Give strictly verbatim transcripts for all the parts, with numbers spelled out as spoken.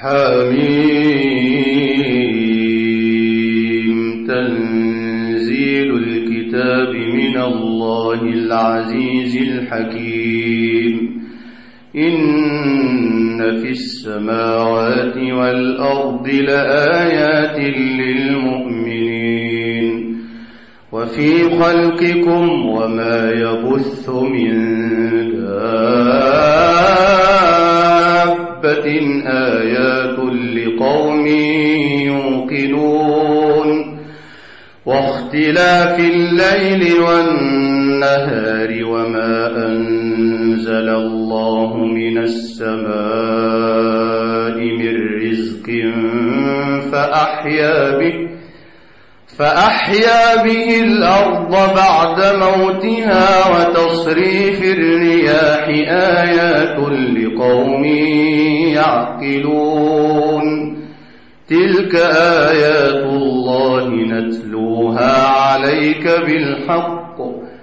حميم تنزيل الكتاب من الله العزيز الحكيم إن في السماوات والأرض لآيات للمؤمنين وفي خلقكم وما يبث من دابة آيات لقوم يوقنون واختلاف الليل والنهار وما أنزل الله من السماء من رزق فأحيا به فأحيا به الأرض بعد موتها وتصريف الرياح آيات لقوم يعقلون تلك آيات الله نتلوها عليك بالحق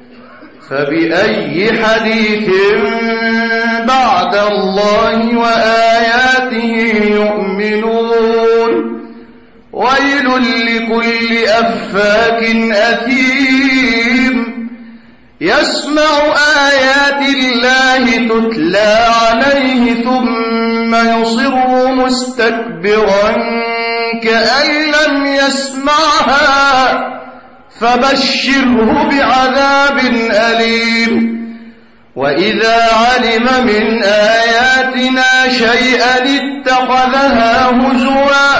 فبأي حديث بعد الله وآياته يؤمنون ويل لكل أفاك أثيم يسمع آيات الله تتلى عليه ثم يصر مستكبرا كأن لم يسمعها فبشره بعذاب أليم وإذا علم من آياتنا شيئا اتخذها هزوا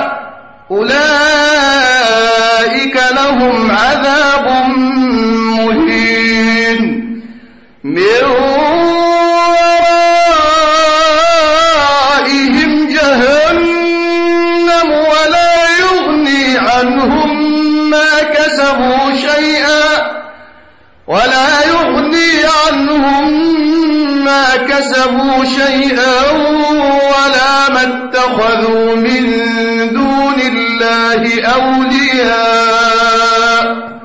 أولئك لهم عذاب مهين من ورائهم جهنم ولا يغني عنهم ما كسبوا شيئا ولا يغني عنهم ما كسبوا شيئا ولا ما اتخذوا من دون الله أولياء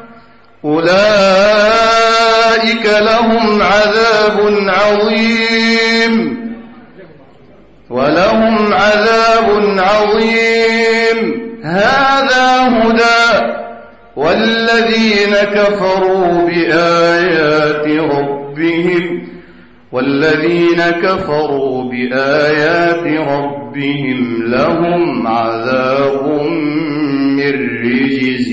أولئك لهم عذاب عظيم ولهم عذاب عظيم هذا هدى والذين كفروا بآيات ربهم والذين كفروا بآيات ربهم لهم عذاب من رجز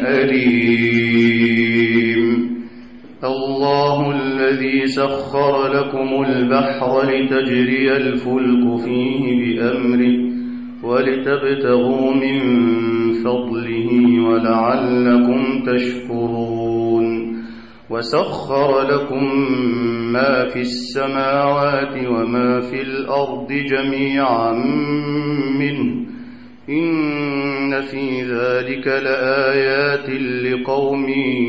أليم الله الذي سخر لكم البحر لتجري الفلك فيه بأمره ولتبتغوا من فضله ولعلكم تشكرون وسخر لكم ما في السماوات وما في الأرض جميعا منه إن في ذلك لآيات لقوم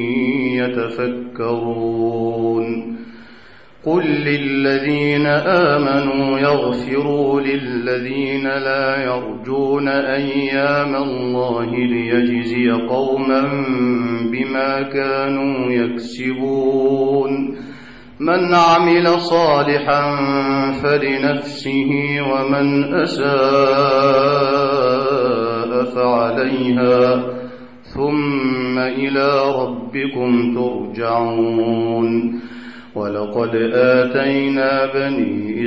يتفكرون قل للذين آمنوا يغفروا للذين لا يرجون أيام الله ليجزي قوما بما كانوا يكسبون من عمل صالحا فلنفسه ومن أساء فعليها ثم إلى ربكم ترجعون ولقد آتينا بني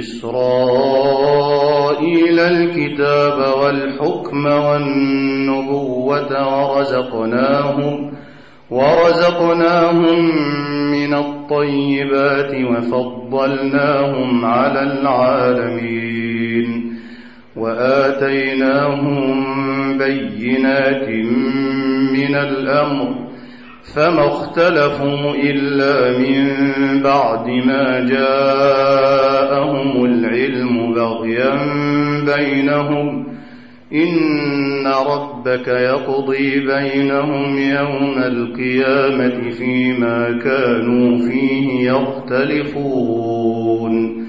إسرائيل الكتاب والحكم والنبوة ورزقناهم ورزقناهم من الطيبات وفضلناهم على العالمين وآتيناهم بينات من الأمر فما اختلفوا إلا من بعد ما جاءهم العلم بغيا بينهم إن ربك يقضي بينهم يوم القيامة فيما كانوا فيه يختلفون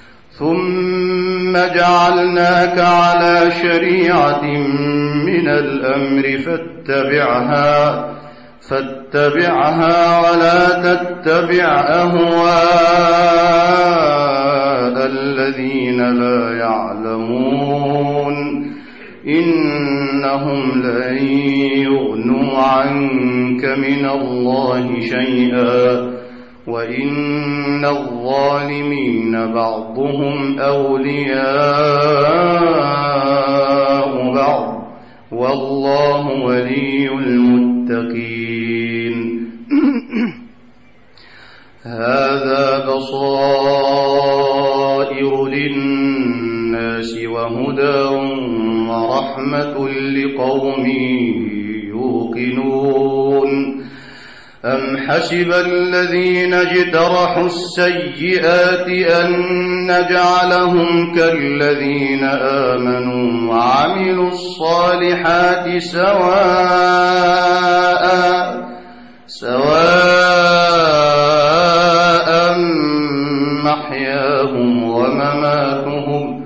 ثم جعلناك على شريعة من الأمر فاتبعها فاتبعها ولا تتبع أهواء الذين لا يعلمون إنهم لن يغنوا عنك من الله شيئا وإن الظالمين بعضهم أولياء بعض والله ولي المتقين. هذا بصائر للناس وهدى ورحمة لقوم يوقنون. أم حسب الذين اجترحوا السيئات أن نجعلهم كالذين آمنوا وعملوا الصالحات سواء سواء محياهم ومماتهم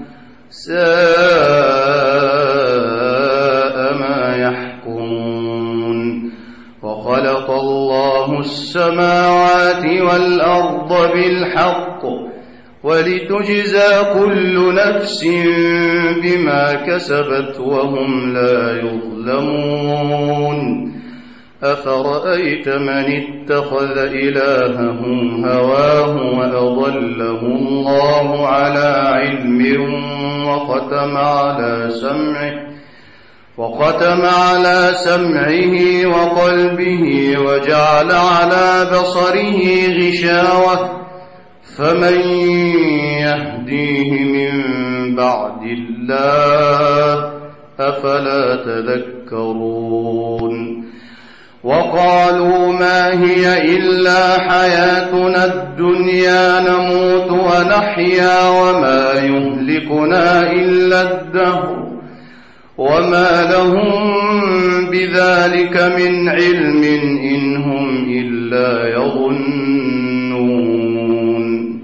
ساء ما يحكمون. وخلق الله السماوات والأرض بالحق ولتجزى كل نفس بما كسبت وهم لا يظلمون. أفرأيت من اتخذ إلهه هواه وأضله الله على علم وختم على سمعه وختم على سمعه وقلبه وجعل على بصره غشاوة فمن يهديه من بعد الله أفلا تذكرون. وقالوا ما هي إلا حياتنا الدنيا نموت ونحيا وما يهلكنا إلا الدهر وما لهم بذلك من علم إن هم إلا يظنون.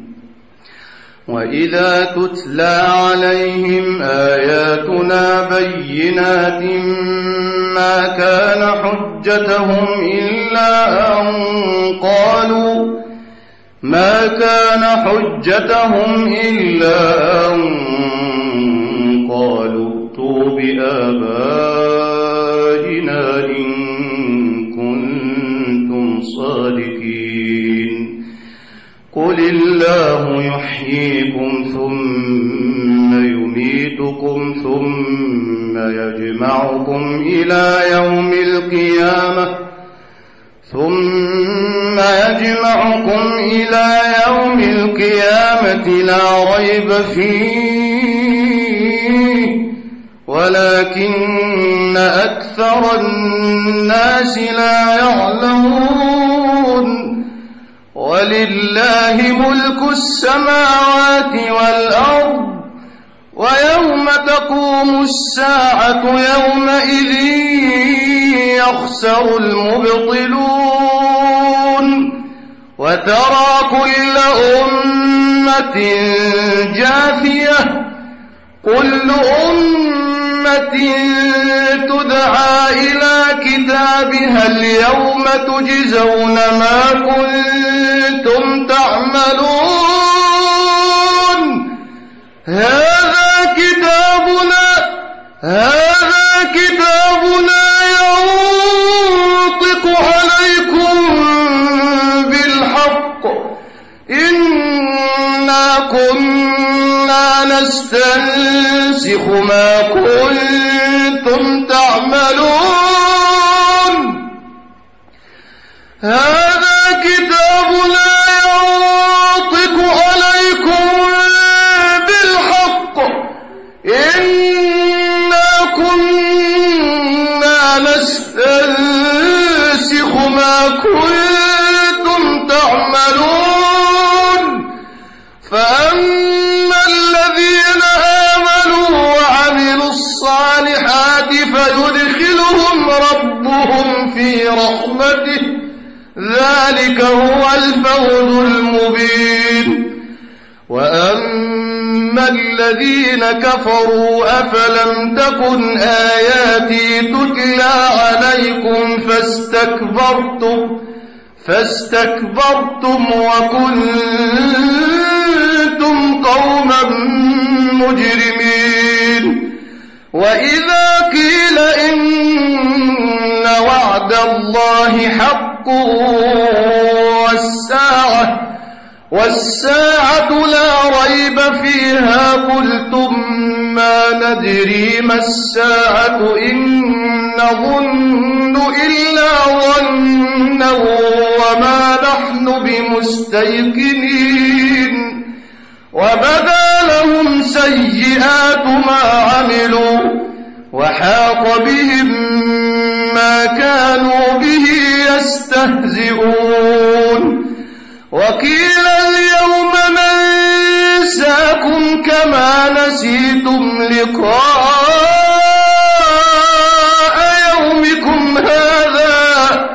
وإذا تتلى عليهم آياتنا بينات ما كان حجتهم إلا أن قالوا ما كان حجتهم إلا أن قالوا ائتوا بآبائنا إن كنتم صادقين. قل الله يحييكم ثم يميتكم ثم يجمعكم إلى يوم القيامة ثم يجمعكم إلى يوم القيامة لا ريب فيه ولكن أكثر الناس لا يعلمون. ولله ملك السماوات والأرض ويوم تقوم الساعة يومئذ يخسر المبطلون. وترى كل أمة جاثية كل أمة تدعى إلى كتابها اليوم تجزون ما كنتم تعملون. هذا كتابنا هذا كتابنا ينطق عليكم بالحق إنا كنا نستنسخ ما كنتم تعملون. هذا كتابنا ينطق عليكم بالحق إنا كنا نستنسخ ما كنتم تعملون. فأما الذين آمنوا وعملوا الصالحات فيدخلهم ربهم في رحمته ذلك هو الفوز المبين. وأما الذين كفروا أفلم تكن آياتي تتلى عليكم فاستكبرتم فاستكبرتم وكنتم قوما مجرمين. وإذا قيل إن وعد الله حق والساعة والساعة لا ريب فيها قلتم ما ندري ما الساعة إن نظن إلا ظنا وما نحن بمستيقنين وبدا لهم سيئات ما عملوا وحاق بهم ما كانوا به يستهزئون وقيل اليوم ننساكم كما نسيتم لقاء يومكم هذا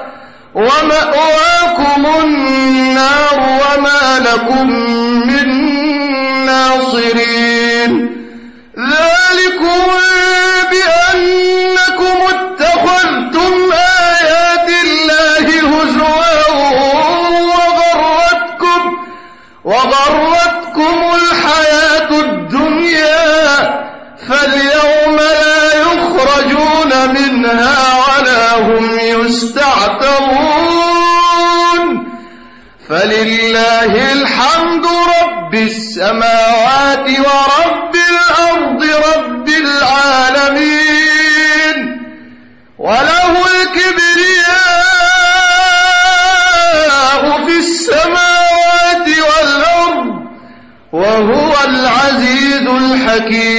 ومأواكم النار وما لكم من ناصرين ذلكم بأنكم اتخذتم آيات الله هزوا وغرتكم وغرتكم الحياة الدنيا فاليوم لا يخرجون منها ولا هم يستعتبون فلله الحمد رب السماوات ورب الأرض رب العالمين وله الكبرياء في السماوات والأرض وهو العزيز الحكيم